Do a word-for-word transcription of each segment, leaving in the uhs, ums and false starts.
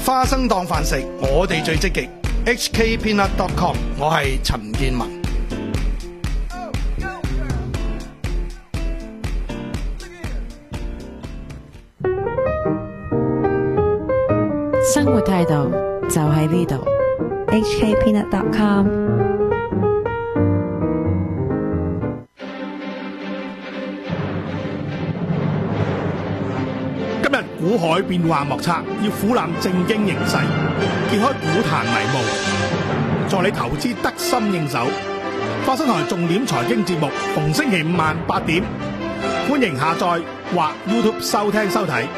花生當飯食，我哋最積極。H K Peanut dot com， 我係陳建文。 生活態度就喺呢度。 H K Peanut dot com。 今日股海變幻莫測，要俯瞰政經形勢，揭開股壇迷霧，助你投資得心應手。花生台重點財經節目，逢星期五晚八點，歡迎下載或 YouTube 收聽收睇。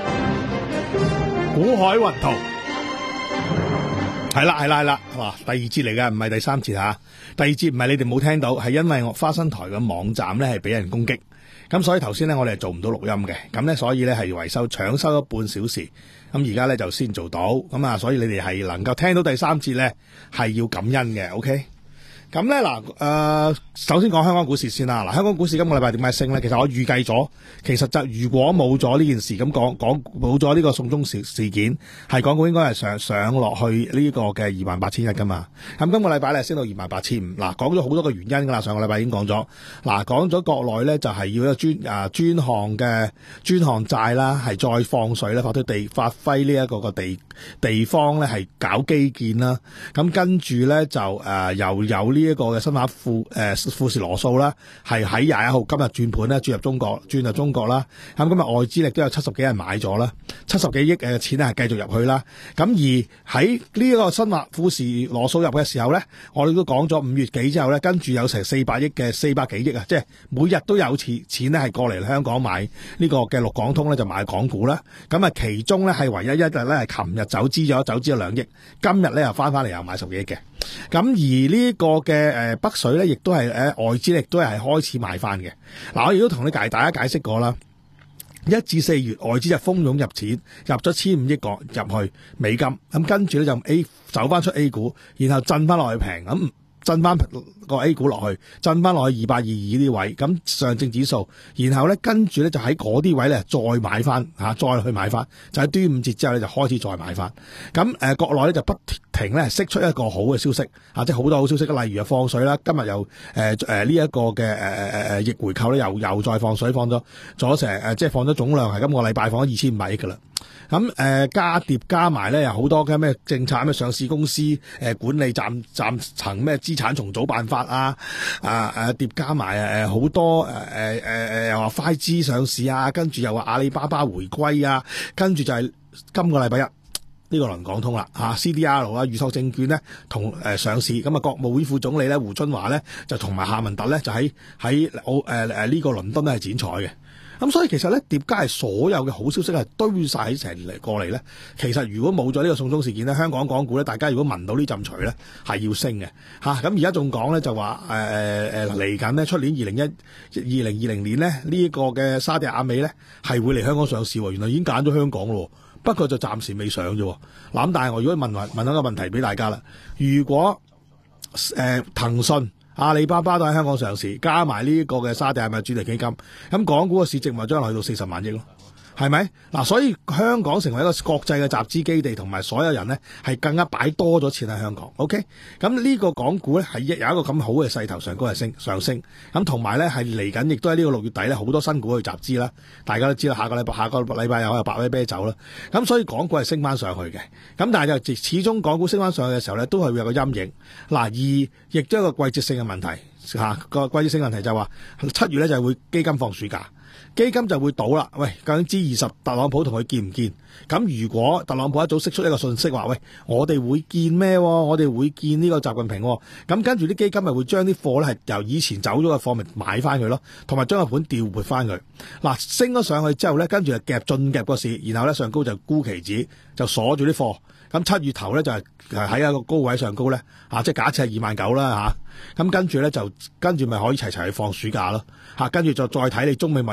股海雲圖係啦係啦係啦，哇！第二節嚟嘅，唔係第三節吓。第二節唔係你哋冇聽到，係因為我花生台嘅網站咧係俾人攻擊。咁所以頭先咧我哋係做唔到錄音嘅，咁咧所以咧係維修搶收咗半小時，咁而家咧就先做到，咁啊所以你哋係能夠聽到第三節咧係要感恩嘅 ，OK？ 咁咧嗱，誒、呃，首先講香港股市先啦。嗱，香港股市今個禮拜點解升咧？其實我預計咗，其實就如果冇咗呢件事，咁講講冇咗呢個送中事事件，係港股應該係上上落去呢個嘅二萬八千一噶嘛。咁今個禮拜咧升到二萬八千五。嗱，講咗好多個原因噶啦，上個禮拜已經講咗。嗱，講咗國內咧就係要一個專啊專項嘅專項債啦，係再放水咧，發揮地發揮呢一個個地地方咧係搞基建啦。咁跟住咧就誒、呃、又有呢、這個。呢一個嘅新華富誒富時羅素啦，係喺廿一號今日轉盤咧，轉入中國，轉入中國啦。咁今日外資力都有七十幾人買咗啦，七十幾億嘅錢咧係繼續入去啦。咁而喺呢個新華富時羅素入嘅時候咧，我哋都講咗五月幾之後咧，跟住有成四百億嘅四百幾億啊，即係每日都有錢錢咧係過嚟香港買呢個嘅陸港通咧就買港股啦。咁啊其中咧係唯一一日咧係琴日走資咗，走資咗兩億，今日咧又翻翻嚟又買十幾億嘅。咁而呢個嘅誒北水咧，亦都係誒外資亦都係開始買翻嘅。嗱，我亦都同你解大家解釋過啦。一至四月外資就蜂擁入錢，入咗千五億個入去美金，咁跟住咧就 A 走翻出 A 股，然後震翻落去平咁。震翻個 A 股落去，震翻落去二百二二呢啲位，咁上證指數，然後咧跟住咧就喺嗰啲位咧再買翻吓，再去買翻，就喺端午節之後咧就開始再買翻。咁誒、呃、國內咧就不停咧釋出一個好嘅消息，啊即係好多好消息，例如啊放水啦，今日又誒誒呢一個嘅誒誒誒逆回購咧又又再放水，放咗咗成誒即係放咗總量係今個禮拜放咗二千五百億噶啦。咁誒、呃、加疊加埋咧，有好多嘅咩政策，咩上市公司誒、呃、管理暫暫層咩資產重組辦法啊，啊誒疊加埋誒好多誒誒誒誒又話快資上市啊，跟住又話阿里巴巴回歸啊，跟住就係今個禮拜一呢、這個倫港通啦嚇、啊、C D R 啦，預託證券咧同誒上市，咁啊國務院副總理咧胡春華咧就同埋夏文特咧就喺喺澳誒誒呢個倫敦咧係剪彩嘅。咁所以其實咧疊加係所有嘅好消息係堆晒喺成嚟過嚟咧，其實如果冇咗呢個送中事件咧，香港港股咧，大家如果聞到呢陣除咧係要升嘅嚇。咁而家仲講咧就話誒誒誒嚟緊咧出年二零一二零二零年咧呢一個嘅沙地阿美咧係會嚟香港上市喎，原來已經揀咗香港咯，不過就暫時未上啫。嗱咁但係我如果問問問一個問題俾大家啦，如果誒騰訊、阿里巴巴都喺香港上市，加埋呢個嘅沙地阿美主題基金，咁港股嘅市值咪將來去到四十萬億咯，係咪？嗱，所以香港成為一個國際嘅集資基地，同埋所有人呢係更加擺多咗錢喺香港。OK，咁呢個港股呢係有一個咁好嘅勢頭上高係升上升，咁同埋呢係嚟緊，亦都喺呢個六月底呢好多新股去集資啦。大家都知啦，下個禮拜下個禮拜又有百威啤酒啦，咁所以港股係升翻上去嘅。咁但係就始終港股升翻上去嘅時候呢，都係會有個陰影。嗱，二亦都有一個季節性嘅問題嚇，個季節性問題就係話七月呢就係會基金放暑假。基金就會賭啦，喂，究竟 G 二十特朗普同佢見唔見？咁如果特朗普一早釋出一個訊息話，喂，我哋會見咩？我哋會見呢個習近平。咁跟住啲基金咪會將啲貨咧係由以前走咗嘅貨咪買翻佢咯，同埋將個盤調撥翻佢。嗱，升咗上去之後咧，跟住就夾進夾個市，然後咧上高就沽期指，就鎖住啲貨。咁七月頭咧就係喺一個高位上高咧，啊，即係假設係二萬九啦嚇。咁跟住咧就跟住咪可以齊齊去放暑假咯嚇，跟住就再睇你中美貿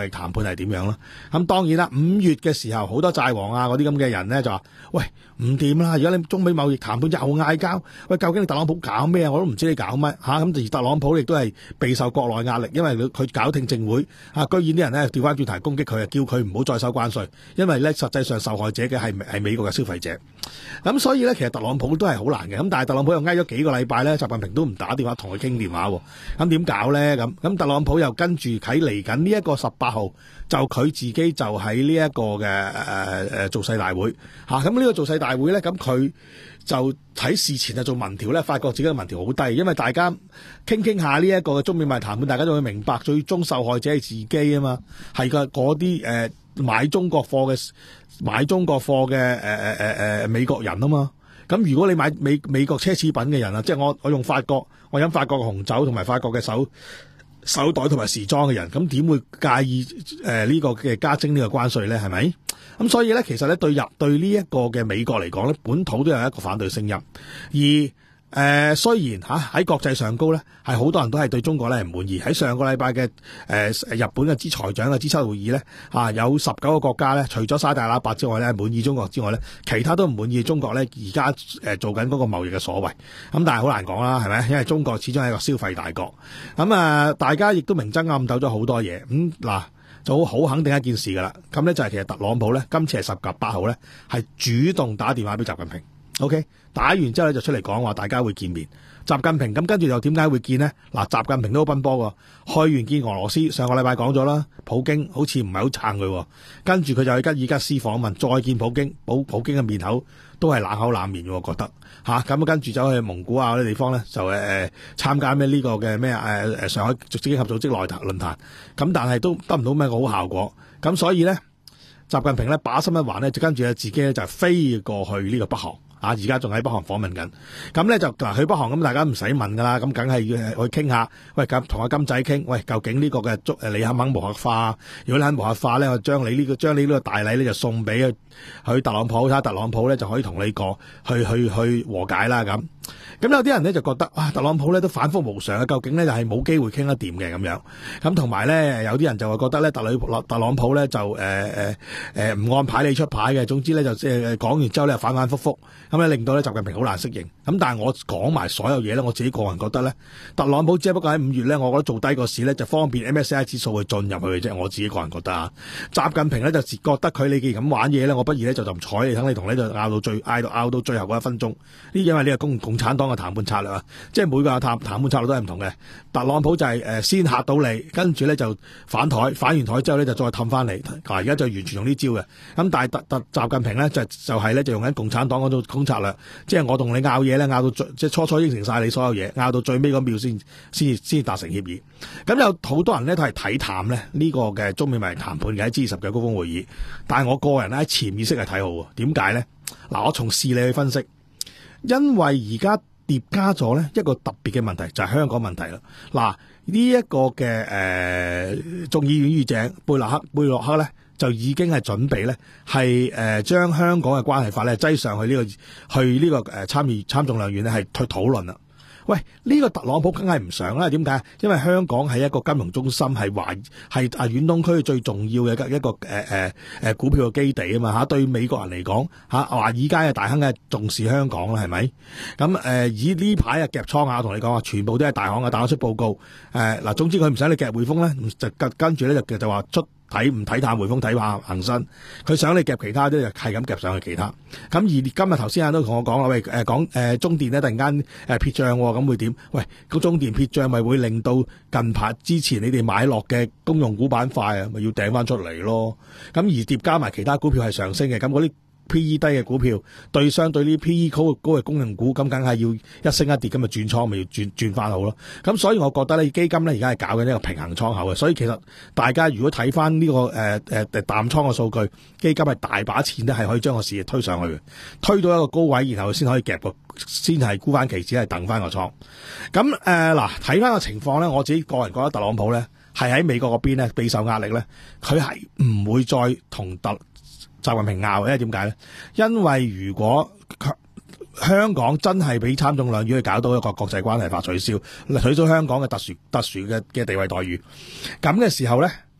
貿易談判係點樣啦。咁當然啦，五月嘅時候好多債王啊嗰啲咁嘅人咧就話：喂，唔掂啦！而家你中美貿易談判又嗌交，喂，究竟你特朗普搞咩啊？我都唔知你搞乜嚇。咁、啊、而特朗普亦都係備受國內壓力，因為佢搞聽證會啊，居然啲人咧調翻轉頭攻擊佢啊，叫佢唔好再收關稅，因為咧實際上受害者嘅係係美國嘅消費者。咁所以咧，其實特朗普都係好難嘅。咁但係特朗普又挨咗幾個禮拜咧，習近平都唔打電話同佢傾電話喎。咁點搞咧？咁咁特朗普又跟住喺嚟緊呢一個十八號，就佢自己就喺呢一個嘅誒誒造勢大會嚇。咁、啊、呢個造勢大會咧，咁佢就喺事前就做民調咧，發覺自己嘅民調好低，因為大家傾傾下呢一個嘅中美貿易談判，大家就會明白最終受害者係自己啊嘛，係個嗰啲誒買中國貨嘅買中國貨嘅誒誒誒誒美國人啊嘛。咁如果你買美美國奢侈品嘅人啊，即係我我用法國，我飲法國嘅紅酒同埋法國嘅手手袋同埋時裝嘅人，咁點會介意誒呢、呃這個嘅加徵呢個關稅咧？係咪？咁所以咧，其實咧對入對呢一個嘅美國嚟講咧，本土都有一個反對聲音。而誒、呃、雖然嚇喺、啊、國際上高咧，係好多人都係對中國咧唔滿意。喺上個禮拜嘅誒日本嘅資財長嘅 G 七會議咧，啊有十九個國家咧，除咗沙特阿拉伯之外咧滿意中國之外咧，其他都唔滿意中國咧而家誒做緊嗰個貿易嘅所謂。咁但係好難講啦，係咪？因為中國始終係一個消費大國。咁啊，大家亦都明爭暗鬥咗好多嘢。咁、嗯、嗱。就好肯定一件事噶啦，咁咧就係其實特朗普咧今次係十月八號咧係主動打電話俾習近平 ，OK， 打完之後咧就出嚟講話大家會見面，習近平咁跟住又點解會見呢？嗱，習近平都好奔波喎，去完見俄羅斯，上個禮拜講咗啦，普京好似唔係好撐佢，跟住佢就去吉爾吉斯訪問，再見普京，普普京嘅面口都係冷口冷面嘅，我覺得嚇，咁、啊、跟住走去蒙古啊嗰啲地方咧，就誒、呃、參加咩呢個嘅咩誒誒上海經合組織內論壇，咁但係都得唔到咩好效果，咁所以咧，習近平咧把心一橫咧，就跟住咧自己咧就飛過去呢個北韓。啊！而家仲喺北韓訪問緊，咁咧就嗱去北韓咁，大家唔使問噶啦，咁梗係要去傾下，喂，咁同阿金仔傾，喂，究竟呢個嘅誒你肯唔肯無核化？如果你肯無核化咧，我將你呢、這個將你呢個大禮咧就送俾佢特朗普，睇下特朗普咧就可以同你過去去去和解啦咁。咁有啲人咧就覺得啊，特朗普咧都反覆無常啊，究竟咧就係冇機會傾得掂嘅咁樣。咁同埋咧有啲人就話覺得咧特里特朗普咧就誒誒誒唔按牌理出牌嘅，總之咧就即係講完之後咧反反覆覆。咁咧令到咧習近平好難適應，咁但係我講埋所有嘢咧，我自己個人覺得咧，特朗普只不過喺五月咧，我覺得做低個市咧就方便 M S C I 指數去進入去嘅啫，我自己個人覺得啊，習近平咧就覺得佢你既然咁玩嘢咧，我不如咧就就唔睬你，等你同你就拗到最拗到拗到最後嗰一分鐘，呢因為呢個共共產黨嘅談判策略啊，即係每個談談判策略都係唔同嘅，特朗普就係誒先嚇到你，跟住咧就反台，反完台之後咧就再氹翻嚟，而家就完全用呢招嘅，咁但係特特習近平咧就就係咧就用緊共產黨嗰種策略，即係我同你拗嘢咧，拗到最即係初初應承晒你所有嘢，拗到最尾嗰秒先先先達成協議。咁有好多人咧都係睇淡咧呢個嘅中美貿易談判嘅喺 G 二十嘅高峰會議，但係我個人咧喺潛意識係睇好喎。點解咧？嗱，我從事理去分析，因為而家疊加咗咧一個特別嘅問題就係、是、香港問題啦。嗱，呢一個嘅誒眾議院議長貝洛克貝洛克咧。就已經係準備咧，係誒將香港嘅關係法咧擠上去呢、這個去呢個誒參議參眾兩院咧係去討論啦。喂，呢、這個特朗普梗係唔想啦，點解？因為香港係一個金融中心，係華係啊遠東區最重要嘅一個誒誒誒股票嘅基地啊嘛嚇。對美國人嚟講嚇，華爾街嘅大亨嘅重視香港啦，係咪？咁誒、呃、以呢排啊夾倉啊，我同你講啊，全部都係大行啊，打出報告誒嗱、呃。總之佢唔使你夾匯豐咧，就跟跟住咧就就話出。睇唔睇淡匯豐睇下恒生，佢想你夾其他都係咁夾上去其他。咁而今日頭先都同我講啦，喂誒講誒中電咧突然間誒撇帳咁會點？喂，個中電撇帳咪會令到近排之前你哋買落嘅公用股板塊啊，咪要掟翻出嚟咯。咁而疊加埋其他股票係上升嘅，咁嗰啲 P E 低嘅股票對相對呢 P E 高高嘅公用股，咁梗係要一升一跌咁咪轉倉咪要轉轉翻好咯。咁所以我覺得呢基金咧而家係搞緊呢個平衡倉口嘅，所以其實大家如果睇翻呢個誒誒誒淡倉嘅數據，基金係大把錢咧係可以將個市推上去嘅，推到一個高位，然後先可以夾個先係沽翻期指係等翻個倉。咁誒嗱睇翻個情況咧，我自己個人覺得特朗普咧係喺美國嗰邊咧備受壓力咧，佢係唔會再同特習近平拗，因為點解咧？因為如果香港真係俾參眾兩院去搞到一個國際關係法取消，取消香港嘅特殊特殊嘅嘅地位待遇，咁嘅時候咧，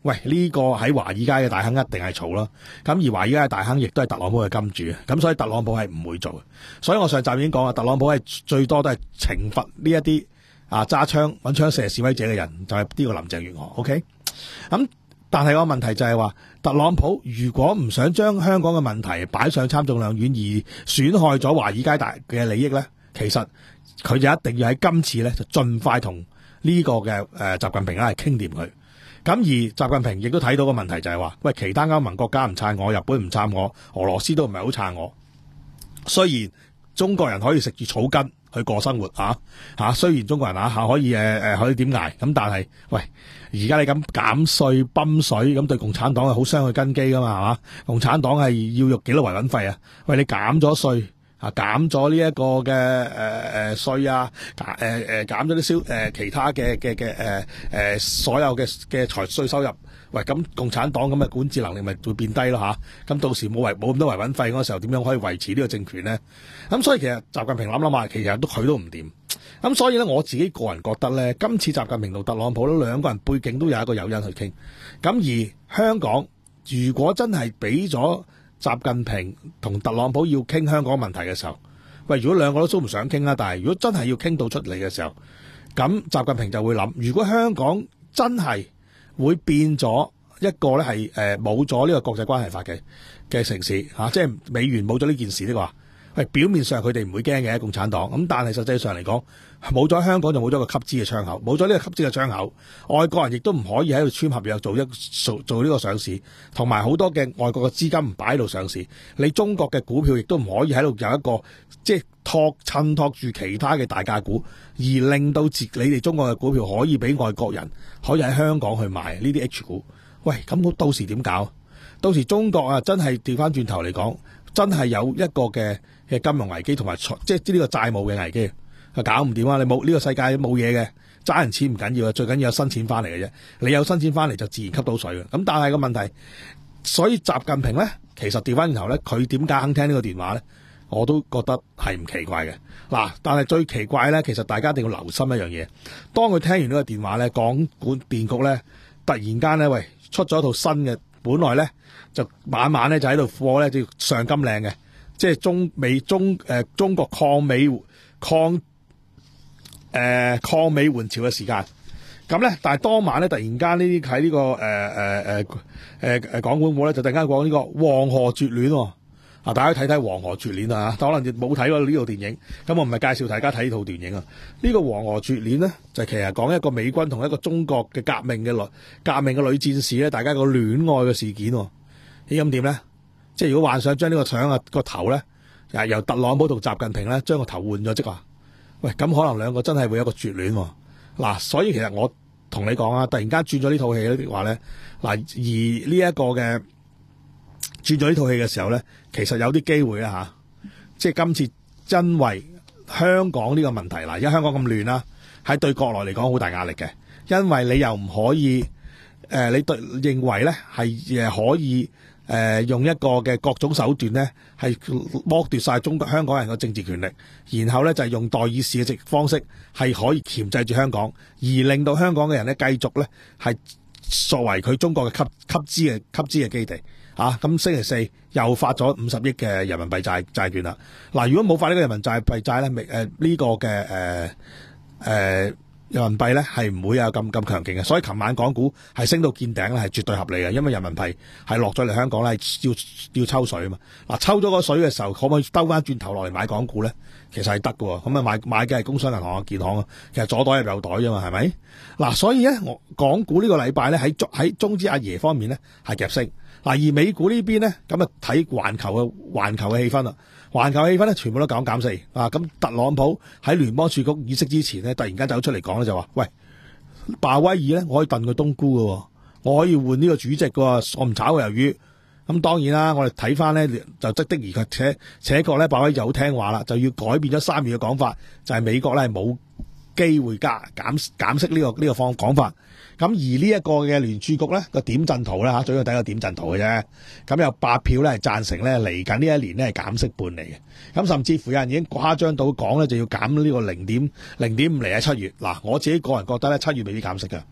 喂，呢、個喺華爾街嘅大亨一定係嘈啦。咁而華爾街嘅大亨亦都係特朗普嘅金主，咁所以特朗普係唔會做嘅。所以我上集已經講啦，特朗普係最多都係懲罰呢一啲啊揸槍揾槍射示威者嘅人，就係、是、呢個林鄭月娥。OK， 咁但係個問題就係話，特朗普如果唔想將香港嘅問題擺上參眾兩院而損害咗華爾街大嘅利益咧，其實佢就一定要喺今次咧就盡快同呢個嘅誒習近平咧係傾掂佢。咁而習近平亦都睇到個問題就係話，喂，其他歐盟國家唔撐我，日本唔撐我，俄羅斯都唔係好撐我。雖然中國人可以食住草根去過生活啊，嚇、啊，雖然中國人啊可以誒誒、呃、可以點捱，咁但係喂，而家你咁減稅泵水，咁對共產黨係好傷佢根基噶嘛，係嘛？共產黨係要用幾多維穩費啊？喂，你減咗稅。啊，減咗呢一個嘅誒誒稅啊，減誒誒減咗啲消誒其他嘅嘅嘅誒誒所有嘅嘅財稅收入，喂，咁共產黨咁嘅管治能力咪會變低咯嚇？咁到時冇維冇咁多維穩費嗰個時候，點樣可以維持呢個政權咧？咁所以其實習近平諗諗下，其實都佢都唔掂。咁所以咧，我自己個人覺得咧，今次習近平同特朗普咧兩個人背景都有一個誘因去傾。咁而香港如果真係俾咗習近平同特朗普要傾香港問題嘅時候，喂，如果兩個都都唔想傾啦，但係如果真係要傾到出嚟嘅時候，咁習近平就會諗，如果香港真係會變咗一個咧係誒冇咗呢個國際關係法嘅嘅城市嚇、啊，即係美元冇咗呢件事的話，喂，表面上佢哋唔會驚嘅共產黨，咁但係實際上嚟講，冇咗香港就冇咗個吸資嘅窗口，冇咗呢個吸資嘅窗口，外國人亦都唔可以喺度簽合約做一做做呢個上市，同埋好多嘅外國嘅資金唔擺喺度上市，你中國嘅股票亦都唔可以喺度有一個即係托襯托住其他嘅大價股，而令到自你哋中國嘅股票可以俾外國人可以喺香港去買呢啲 H 股。喂，咁到時點搞？到時中國啊真係調翻轉頭嚟講，真係有一個嘅嘅金融危機同埋即係呢個債務嘅危機，係搞唔掂啊！你冇呢、這個世界冇嘢嘅，揸人錢唔緊要啊，最緊要有新錢翻嚟嘅啫。你有新錢翻嚟就自然吸到水嘅。咁但係個問題，所以習近平咧，其實調翻轉頭咧，佢點解肯聽呢個電話咧？我都覺得係唔奇怪嘅。嗱，但係最奇怪咧，其實大家一定要留心一樣嘢。當佢聽完呢個電話咧，港管電局咧突然間咧，喂，出咗一套新嘅，本來咧就晚晚咧就喺度貨咧就上金領嘅。即係中美中誒、呃、中國抗美抗誒、呃、抗美援朝嘅時間，咁咧，但係當晚咧突然間呢啲喺呢個誒誒誒誒誒港管部咧就突然間講呢個黃河絕戀喎，啊大家睇睇黃河絕戀啊，可能冇睇過呢套電影，咁我唔係介紹大家睇呢套電影啊。呢、這個黃河絕戀咧就其實講一個美軍同一個中國嘅革命嘅女革命嘅女戰士咧，大家個戀愛嘅事件喎，咦咁點咧？即係如果幻想將呢個相啊個頭咧，由特朗普同習近平咧將個頭換咗即話，喂咁可能兩個真係會有一個絕戀喎。嗱，所以其實我同你講啊，突然間轉咗呢套戲咧話咧，嗱而呢一個嘅轉咗呢套戲嘅時候咧，其實有啲機會啦吓，即係今次因為香港呢個問題嗱，而家香港咁亂啦，喺對國內嚟講好大壓力嘅，因為你又唔可以誒、呃，你對認為咧係誒可以。誒、呃，用一個嘅各種手段咧，係剝奪晒中國香港人嘅政治權力，然後咧就係、是、用代議士嘅方式，係可以鉗制住香港，而令到香港嘅人咧繼續咧係作為佢中國嘅吸吸資嘅吸資嘅基地啊！咁星期四又發咗五十億嘅人民幣債債券啦。嗱、啊，如果冇發呢個人民幣幣債咧，誒、呃、呢、這個嘅誒誒。呃呃人民幣咧係唔會有咁咁強勁嘅，所以琴晚港股係升到見頂咧，係絕對合理嘅，因為人民幣係落咗嚟香港咧，係要要抽水啊嘛。嗱，抽咗個水嘅時候，可唔可以兜翻轉頭落嚟買港股咧？其實係得㗎喎，咁啊買買嘅係工商銀行啊、建行啊，其實左袋入右袋啫嘛，係咪？嗱，所以咧，我港股呢個禮拜咧喺喺中資阿爺方面咧係夾升，嗱而美股呢邊咧咁啊睇環球嘅環球嘅氣氛啦。環球氣氛咧，全部都減減四啊！咁特朗普喺聯邦儲局議息之前咧，突然間走出嚟講咧，就話：喂，鮑威爾咧，我可以燉佢冬菇嘅，我可以換呢個主席嘅，我唔炒佢魷魚。咁當然啦，我哋睇翻咧就即的而且且確咧，鮑威爾就好聽話啦，就要改變咗三月嘅講法，就係、是、美國咧係冇機會加減減息呢、這個呢、這個方講法。咁而呢一個嘅聯儲局咧個點陣圖咧嚇，最緊要睇個點陣圖嘅啫。咁有八票咧係贊成咧嚟緊呢一年咧係減息半釐嘅。咁甚至乎有人已經誇張到講咧就要減呢個零點零點五釐喺七月。嗱，我自己個人覺得咧七月未必減息嘅。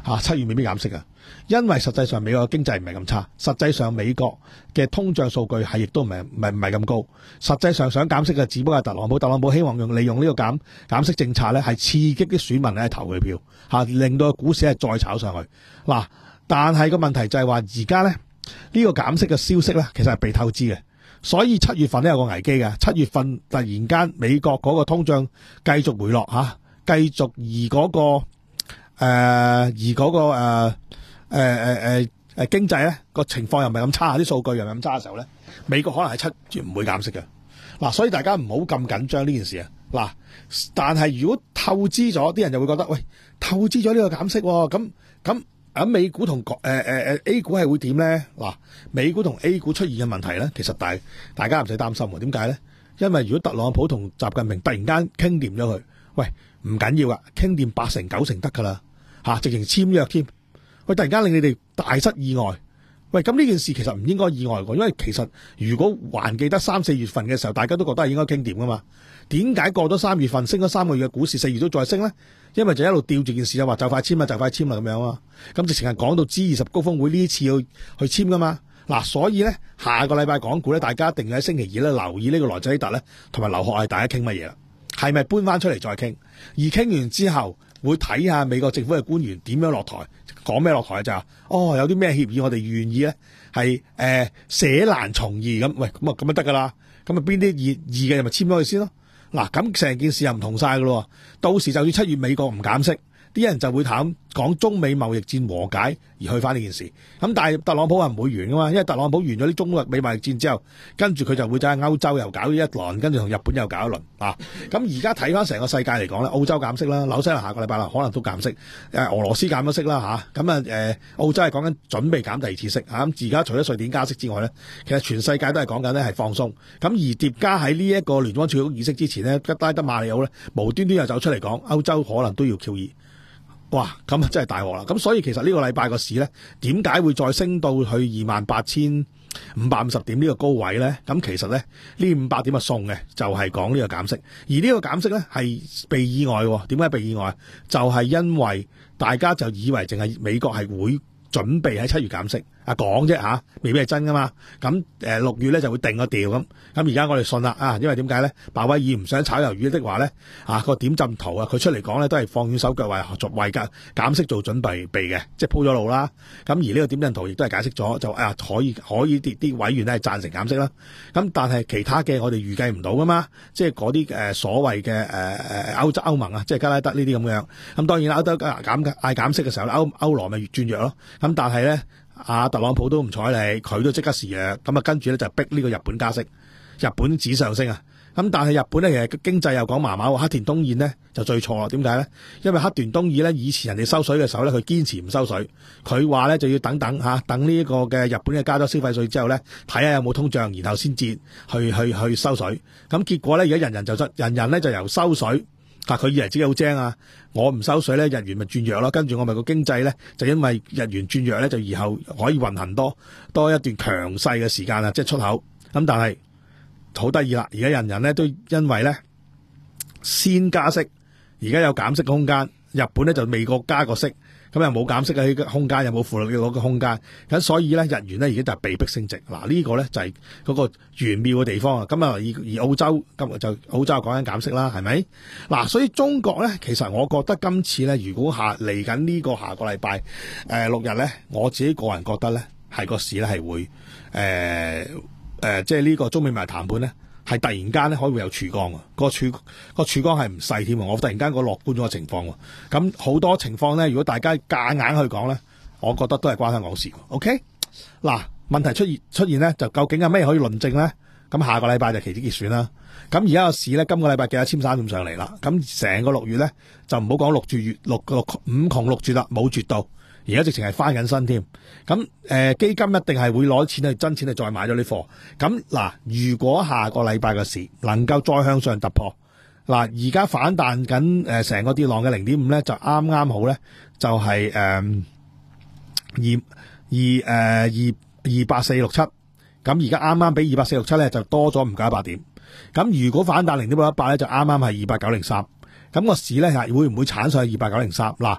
嚇七月未必減息啊，因為實際上美國經濟唔係咁差，實際上美國嘅通脹數據係亦都唔係唔係唔係咁高，實際上想減息嘅只不過係特朗普，特朗普希望用利用呢個減減息政策咧係刺激啲選民咧投佢票嚇，令到個股市係再炒上去嗱。但係個問題就係話而家咧呢個減息嘅消息咧其實係被透支嘅。所以七月份咧有個危機嘅，七月份突然間美國嗰個通脹繼續回落嚇，繼續而嗰、嗰個誒、呃、而嗰、嗰個誒誒誒誒誒經濟咧個情況又唔係咁差，啲數據又唔係咁差嘅時候咧，美國可能係七月唔會減息嘅。嗱，所以大家唔好咁緊張呢件事啊。嗱，但係如果透支咗，啲人就會覺得喂，透支咗呢個減息喎，咁咁。咁美股同誒誒誒 A 股係會點咧？嗱，美股同 A 股出現嘅問題咧，其實大大家唔使擔心喎。點解咧？因為如果特朗普同習近平突然間傾掂咗佢，喂，唔緊要啊，傾掂八成九成得㗎啦，嚇，直情簽約添。喂，突然間令你哋大失意外。喂，咁呢件事其實唔應該意外喎，因為其實如果還記得三四月份嘅時候，大家都覺得係應該傾掂㗎嘛。點解過咗三月份升咗三個月嘅股市，四月都再升咧？因為就一路吊住件事就話就快簽啦，就快簽啦咁樣啊。咁直情係講到 G 二十高峰會呢次要去簽噶嘛。嗱，所以咧下個禮拜港股咧，大家一定要喺星期二咧留意呢個萊切特咧同埋劉鶴毅大家傾乜嘢啦？係咪搬翻出嚟再傾？而傾完之後會睇下美國政府嘅官員點樣落台，講咩落台就係哦有啲咩協議我哋願意咧係誒捨難從易咁。喂，咁啊咁就得噶啦。咁啊邊啲易易嘅咪簽咗佢先咯。嗱，咁成件事又唔同晒噶咯，到時就算七月美國唔減息，啲人就會談講中美貿易戰和解而去翻呢件事。咁但係特朗普係唔會完噶嘛，因為特朗普完咗啲中美貿易戰之後，跟住佢就會走喺歐洲又搞一輪，跟住同日本又搞一輪啊。咁而家睇翻成個世界嚟講咧，澳洲減息啦，紐西蘭下個禮拜啦可能都減息，誒俄羅斯減咗息啦嚇，咁啊誒澳洲係講緊準備減第二次息嚇。咁而家除咗瑞典加息之外咧，其實全世界都係講緊咧係放鬆。咁而疊加喺呢一個聯邦儲局議息之前咧，吉拉德馬里奧咧無端端又走出嚟講歐洲可能都要 Q E。哇，咁啊真係大鑊啦！咁所以其實呢個禮拜個市咧，點解會再升到去二萬八千五百五十點呢個高位咧？咁其實咧呢五百點啊送嘅，就係講呢個減息。而呢個減息咧係被意外喎。點解被意外？就係因為大家就以為淨係美國係會準備喺七月減息。啊講啫嚇，未必係真噶嘛。咁誒六月咧就會定個調咁。咁而家我哋信啦啊，因為點解咧？鮑威爾唔想炒魷魚的話咧，啊個點陣圖啊，佢出嚟講咧都係放軟手腳，為作為減減息做準備備嘅，即係鋪咗路啦。咁而呢個點陣圖亦都係解釋咗，就啊可以可以啲啲委員咧係贊成減息啦。咁但係其他嘅我哋預計唔到噶嘛，即係嗰啲誒所謂嘅誒誒歐洲歐盟啊，即係加拉德呢啲咁樣。咁當然啦，歐洲減嗌減息嘅時候，歐歐羅咪越轉弱咯。咁但係咧。阿特朗普都唔睬你，佢都即刻示弱，咁啊跟住咧就逼呢個日本加息，日本指上升啊！咁但係日本咧其實經濟又講麻麻喎，黑田東彥呢就最錯啦。點解咧？因為黑田東彥咧以前人哋收水嘅時候咧，佢堅持唔收水，佢話咧就要等等嚇，等呢一個嘅日本嘅加咗消費稅之後咧，睇下有冇通脹，然後先至去去去收水。咁結果咧而家人人就人人咧就由收水。但佢以為自己好精啊！我唔收水咧，日元咪轉弱咯。跟住我咪個經濟咧，就因為日元轉弱咧，就以後可以運行多多一段強勢嘅時間啊！即係出口。咁但係好得意啦，而家人人咧都因為咧先加息，而家有減息嘅空間。日本咧就未過加個息，咁又冇減息嘅空間，又冇負利率嘅空間。咁所以咧日元咧而家就係被逼升值。嗱、這、呢個咧就係嗰個玄妙嘅地方啊！咁啊而而澳洲今日就澳洲講緊減息啦，係咪？嗱，所以中國咧其實我覺得今次咧，如果下嚟緊呢個下個禮拜誒六日咧，我自己個人覺得咧係個市咧係會誒誒、呃呃，即係呢個中美貿易談判咧。係突然間咧，可以會有曙光喎。個曙個曙光係唔細添喎。我突然間個樂觀咗嘅情況喎。咁好多情況咧，如果大家夾硬去講咧，我覺得都係關香港事。OK，嗱，問題出現出現咧，就究竟有咩可以論證咧？咁下個禮拜就期指結算啦。咁而家個市咧，今個禮拜幾多千三點上嚟啦？咁成個六月咧，就唔好講六絕月六六五窮六絕啦，冇絕到。而家直情係翻緊身添，咁誒、呃、基金一定係會攞錢去真錢去再買咗啲貨。咁嗱，如果下個禮拜嘅市能夠再向上突破，嗱而家反彈緊誒成個跌浪嘅零點五咧，就啱啱好咧，就係誒二二誒二二八四六七，咁而家啱啱比二八四六七咧就多咗唔夠一百點。咁如果反彈零點六一八咧，就啱啱係二八九零三。咁個市咧係會唔會鏟上去二八九零三？嗱。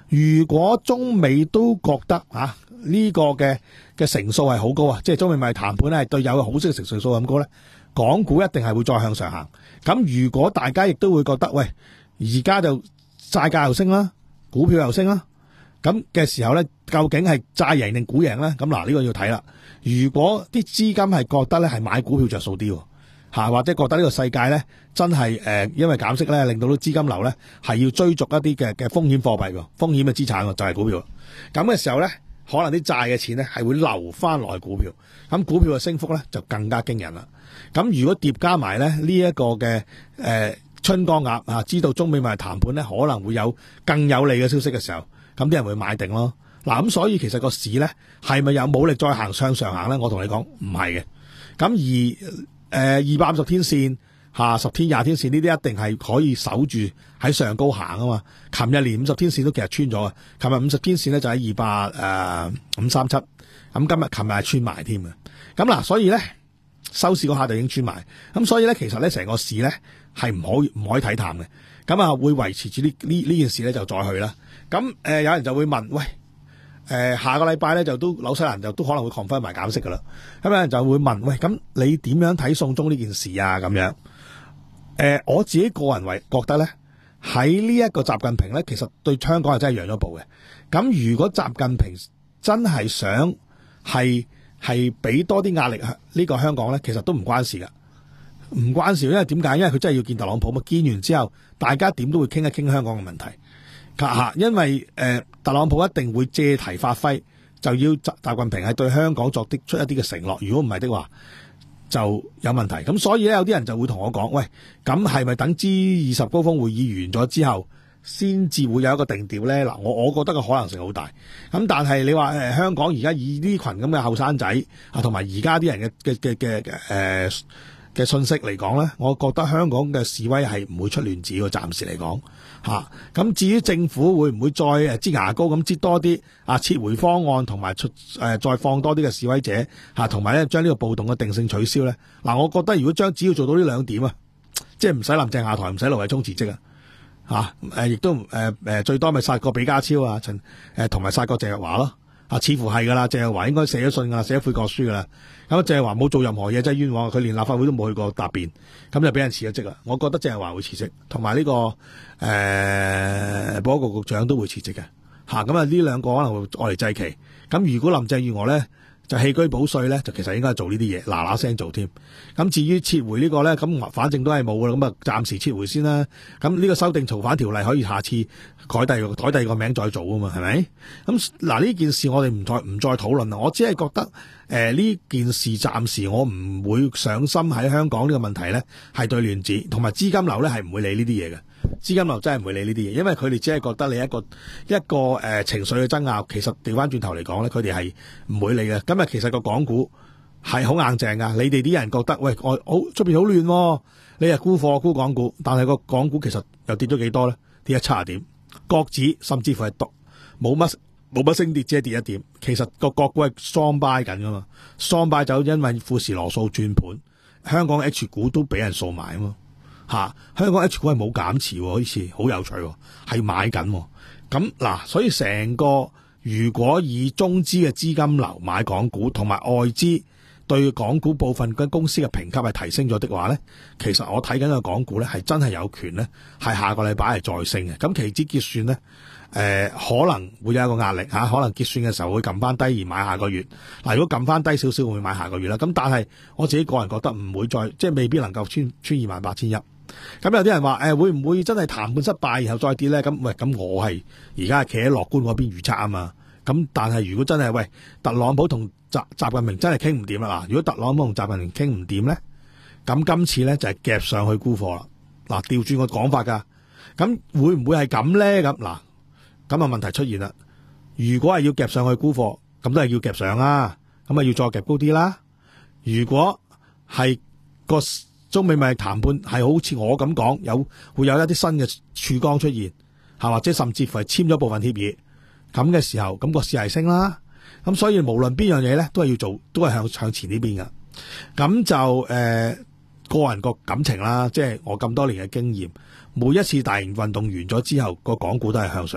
如果中美都覺得啊呢、這個嘅嘅成數係好高啊，即係中美貿易談判咧係對有好少嘅成數咁高咧，港股一定係會再向上行。咁如果大家亦都會覺得喂，而家就債價又升啦，股票又升啦，咁嘅時候咧，究竟係債贏定股贏咧？咁嗱呢個要睇啦。如果啲資金係覺得咧係買股票着數啲。吓，或者覺得呢個世界咧真係誒、呃，因為減息咧，令到啲資金流咧係要追逐一啲嘅嘅風險貨幣喎，風險嘅資產就係股票。咁嘅時候咧，可能啲債嘅錢咧係會流翻落去股票，咁股票嘅升幅咧就更加驚人啦。咁如果疊加埋咧呢一個嘅誒、呃、春江鴨啊，知道中美貿易談判咧可能會有更有利嘅消息嘅時候，咁啲人會買定咯。嗱，咁所以其實個市咧係咪有冇力再行向上行咧？我同你講唔係嘅。咁而誒，二百五十天線吓，十天、廿天線呢啲一定係可以守住喺上高行啊嘛。琴日連五十天線都其實穿咗啊。琴日五十天線咧就喺二百誒五三七，咁今日琴日係穿埋添嘅。咁嗱，所以咧收市嗰下就已經穿埋。咁所以咧，其實咧成個市咧係唔可以唔可以睇淡嘅。咁啊，會維持住呢呢呢件事咧就再去啦。咁誒、呃，有人就會問，喂？誒、呃，下個禮拜咧就都紐西蘭就都可能會 confirm 埋減息噶啦，咁有人就會問，喂，咁你點樣睇送中呢件事啊？咁樣，誒、呃，我自己個人為覺得咧，喺呢一個習近平咧，其實對香港係真係讓咗步嘅。咁如果習近平真係想係係俾多啲壓力呢個香港咧，其實都唔關事噶，唔關事，因為點解？因為佢真係要見特朗普嘛，見完之後，大家點都會傾一傾香港嘅問題。因為誒、呃、特朗普一定會借題發揮，就要習習近平係對香港作的出一啲嘅承諾。如果唔係的話，就有問題。咁所以咧，有啲人就會同我講，喂，咁係咪等 G 二十高峰會議完咗之後，先至會有一個定調咧？嗱，我我覺得個可能性好大。咁但係你話誒、呃、香港而家以呢群咁嘅後生仔啊，同埋而家啲人嘅嘅嘅嘅誒嘅信息嚟講咧，我覺得香港嘅示威係唔會出亂子嘅，暫時嚟講嚇。咁、啊、至於政府會唔會再誒擠牙膏咁擠多啲啊撤回方案，同埋出誒、呃、再放多啲嘅示威者嚇，同埋咧將呢個暴動嘅定性取消咧？嗱、啊，我覺得如果將只要做到呢兩點啊，即係唔使林鄭下台，唔使盧偉聰辭職啊嚇誒，亦都誒誒最多咪殺過比家超啊陳誒同埋殺過鄭若驊咯啊，似乎係噶啦，鄭若驊應該寫咗信噶啦，寫咗悔過書噶啦。咁鄭若驊冇做任何嘢，真係冤枉，佢連立法會都冇去過答辯，咁就俾人辭咗職啦。我覺得鄭若驊會辭職，同埋呢個誒、呃、保安局局長都會辭職嘅嚇。咁啊呢兩個可能會愛嚟祭旗。咁如果林鄭月娥咧就棄車保稅咧，就其實應該係做呢啲嘢，嗱嗱聲做添。咁至於撤回呢個咧，咁反正都係冇噶啦，咁啊暫時撤回先啦。咁呢個修訂逃犯條例可以下次改第二個改第二個名再做啊嘛，係咪？咁嗱呢件事我哋唔再唔再討論啦。我只係覺得誒呢、呃、件事暫時我唔會上心喺香港呢個問題咧，係對亂子同埋資金流咧係唔會理呢啲嘢嘅。資金流真係唔會理呢啲嘢，因為佢哋只係覺得你一個一個誒、呃、情緒嘅爭拗，其實調翻轉頭嚟講咧，佢哋係唔會理嘅。今日其實個港股係好硬淨噶，你哋啲人覺得喂我好出邊好亂，你係沽貨沽港股，但係個港股其實又跌咗幾多咧？跌咗七十點，國指甚至乎係獨冇乜冇乜升跌，只係跌一點。其實個國股係雙 buy 緊噶嘛，雙 buy 就因為富時羅素轉盤，香港 H 股都俾人掃埋啊嘛。吓、啊，香港 H 股係冇減持，好似好有趣，係買緊。咁嗱，所以成個如果以中資嘅資金流買港股，同埋外資對港股部分嘅公司嘅評級係提升咗的話咧，其實我睇緊嘅港股咧係真係有權咧，係下個禮拜係再升嘅。咁期指結算咧，誒、呃、可能會有一個壓力吓、啊，可能結算嘅時候會撳翻低而買下個月。嗱、啊，如果撳翻低少少會買下個月啦。咁但係我自己個人覺得唔會再，即係未必能夠穿穿二萬八千一。咁有啲人話誒、呃、會唔會真係談判失敗然後再跌咧？咁喂，咁我係而家係企喺樂觀嗰邊預測啊嘛。咁但係如果真係喂特朗普同習習近平真係傾唔掂啦，嗱，如果特朗普同習近平傾唔掂咧，咁今次咧就係、是、夾上去沽貨啦。嗱，調轉個講法噶，咁會唔會係咁咧？咁嗱，咁啊問題出現啦。如果係要夾上去沽貨，咁都係要夾上啦，咁啊要再夾高啲啦。如果係個中美貿易談判係好似我咁講，有會有一啲新嘅曙光出現，係或者甚至乎係簽咗部分協議，咁嘅時候，咁、個市係升啦。咁所以無論邊樣嘢咧，都係要做，都係向向前呢邊噶。咁就誒、呃、個人個感情啦，即係我咁多年嘅經驗，每一次大型運動完咗之後，個港股都係向上嘅。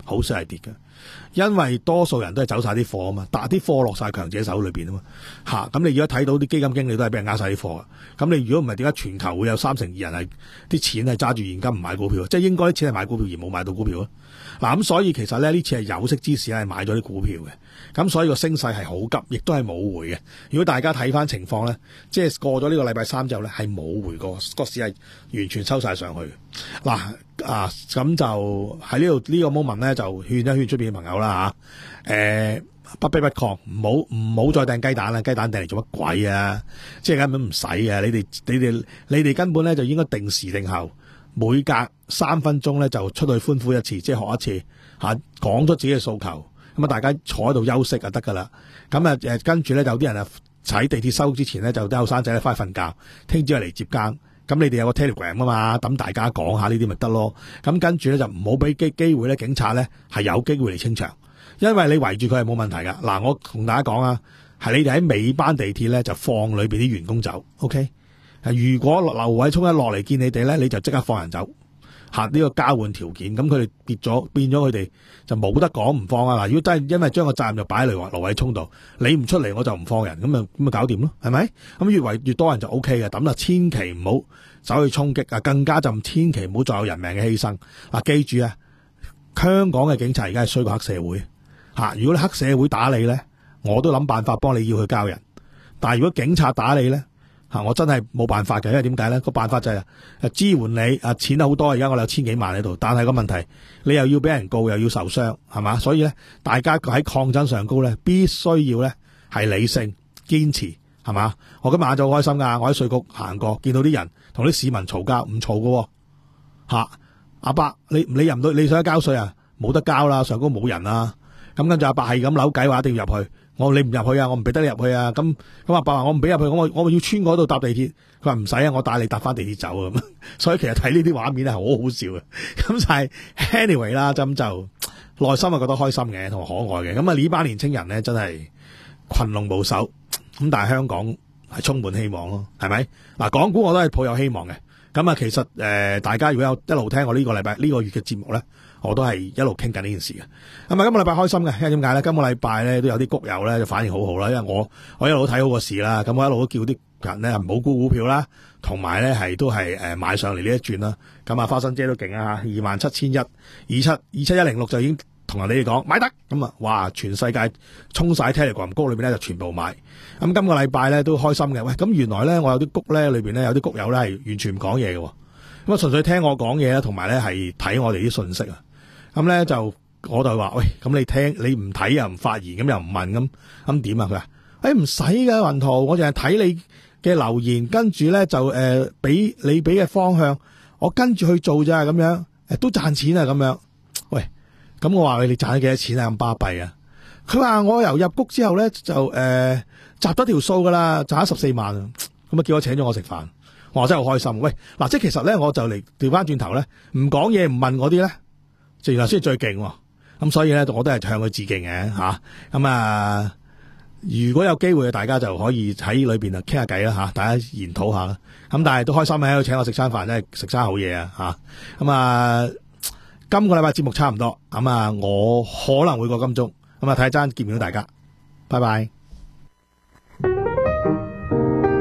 好少係跌嘅，因為多數人都係走晒啲貨啊嘛，但係啲貨落晒強者手裏邊啊嘛，吓，咁你而家睇到啲基金經理都係俾人呃晒啲貨啊，咁你如果唔係點解全球會有三成二人係啲錢係揸住現金唔買股票，即係應該啲錢係買股票而冇買到股票啊？嗱，咁所以其實咧呢次係有識之士係買咗啲股票嘅，咁所以個升勢係好急，亦都係冇回嘅。如果大家睇翻情況咧，即係過咗呢個禮拜三之後咧係冇回過，個市係完全收晒上去。嗱啊，咁就喺呢度呢個 moment 咧就勸一勸出邊嘅朋友啦吓，誒、啊、不卑不亢，唔好唔好再掟雞蛋啦，雞蛋掟嚟做乜鬼啊？即係根本唔使啊！你哋你哋你哋根本咧就應該定時定候。每隔三分鐘咧就出去歡呼一次，即係學一次嚇，講咗自己嘅訴求，咁啊大家坐喺度休息就得噶啦。咁啊誒跟住咧有啲人啊喺地鐵收之前咧就啲後生仔咧翻去瞓覺，聽朝嚟接更。咁你哋有個 Telegram 啊嘛，等大家講下呢啲咪得咯。咁跟住咧就唔好俾機機會咧，警察咧係有機會嚟清場，因為你圍住佢係冇問題噶。嗱，我同大家講啊，係你哋喺尾班地鐵咧就放裏邊啲員工走 ，OK。如果劉偉聰一落嚟見你哋咧，你就即刻放人走，吓，呢個交換條件，咁佢哋變咗變咗佢哋就冇得講唔放啊！嗱，如果真係因為將個責任就擺喺劉偉聰度，你唔出嚟我就唔放人，咁咪咁咪搞掂咯，係咪？咁越圍越多人就 O K 嘅，咁啊千祈唔好走去衝擊啊，更加就千祈唔好再有人命嘅犧牲。嗱，記住啊，香港嘅警察而家係衰過黑社會吓，如果你黑社會打你咧，我都諗辦法幫你要去交人，但係如果警察打你咧。吓，我真係冇辦法嘅，因為點解咧？個辦法就係誒支援你，啊錢好多，而家我哋有千幾萬喺度，但係個問題，你又要俾人告，又要受傷，係嘛？所以咧，大家喺抗爭上高咧，必須要咧係理性堅持，係嘛？我今日晏晝好開心噶，我喺稅局行過，見到啲人同啲市民嘈交，唔嘈噶，吓，阿伯，你你入唔到，你想交稅啊？冇得交啦，上高冇人啦，咁跟住阿伯係咁扭計話一定要入去。我你唔入去啊，我唔俾得你入去啊。咁咁阿伯話我唔俾入去，我我要穿嗰度搭地鐵。佢話唔使啊，我帶你搭翻地鐵走啊。咁所以其實睇呢啲畫面係好好笑嘅。咁就係 anyway 啦，咁就內心係覺得開心嘅，同埋可愛嘅。咁啊呢班年青人咧真係群龍無首。咁但係香港係充滿希望咯，係咪？嗱，港股我都係抱有希望嘅。咁啊其實誒、呃、大家如果有一路聽我呢個禮拜呢個月嘅節目咧。我都係一路傾緊呢件事嘅，咁啊今個禮拜開心嘅，因為點解咧？今個禮拜咧都有啲谷友咧就反應好好啦，因為我我一路都睇好個市啦，咁我一路都叫啲人咧唔好沽股票啦，同埋咧係都係誒買上嚟呢一轉啦，咁啊花生姐都勁啊吓，二萬七千一，二七二七一零六就已經同人哋講買得，咁啊哇全世界衝晒 Telegram 谷裏邊咧就全部買，咁今個禮拜咧都開心嘅，喂咁原來咧我有啲谷咧裏邊咧有啲谷友咧係完全唔講嘢嘅，咁啊純粹聽我講嘢啦，同埋咧係睇我哋啲信息啊。咁咧就我就話喂，咁你聽你唔睇又唔發言，咁又唔問，咁咁點啊？佢話誒唔使㗎雲圖，我淨係睇你嘅留言，跟住咧就誒俾、呃、你俾嘅方向，我跟住去做咋咁樣，誒都賺錢啊咁樣。喂，咁我話你你賺咗幾多錢啊？咁巴閉啊！佢話我由入谷之後咧就誒、呃、集咗條數噶啦，賺咗十四萬啊！咁啊叫我請咗我食飯，我話真係好開心。喂，嗱即係其實咧我就嚟調翻轉頭咧，唔講嘢唔問我啲咧。原來先係最勁，咁所以咧，我都係向佢致敬嘅吓。咁啊，如果有機會，大家就可以喺裏邊啊傾下偈啦吓，大家研討下啦。咁但係都開心喺度請我食餐飯，真係食餐好嘢啊吓。咁啊，今個禮拜節目差唔多，咁啊，我可能會過金鐘，咁啊睇下爭見唔見到大家，拜拜。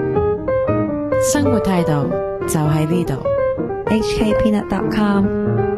生活態度就喺呢度。 H K Peanut dot com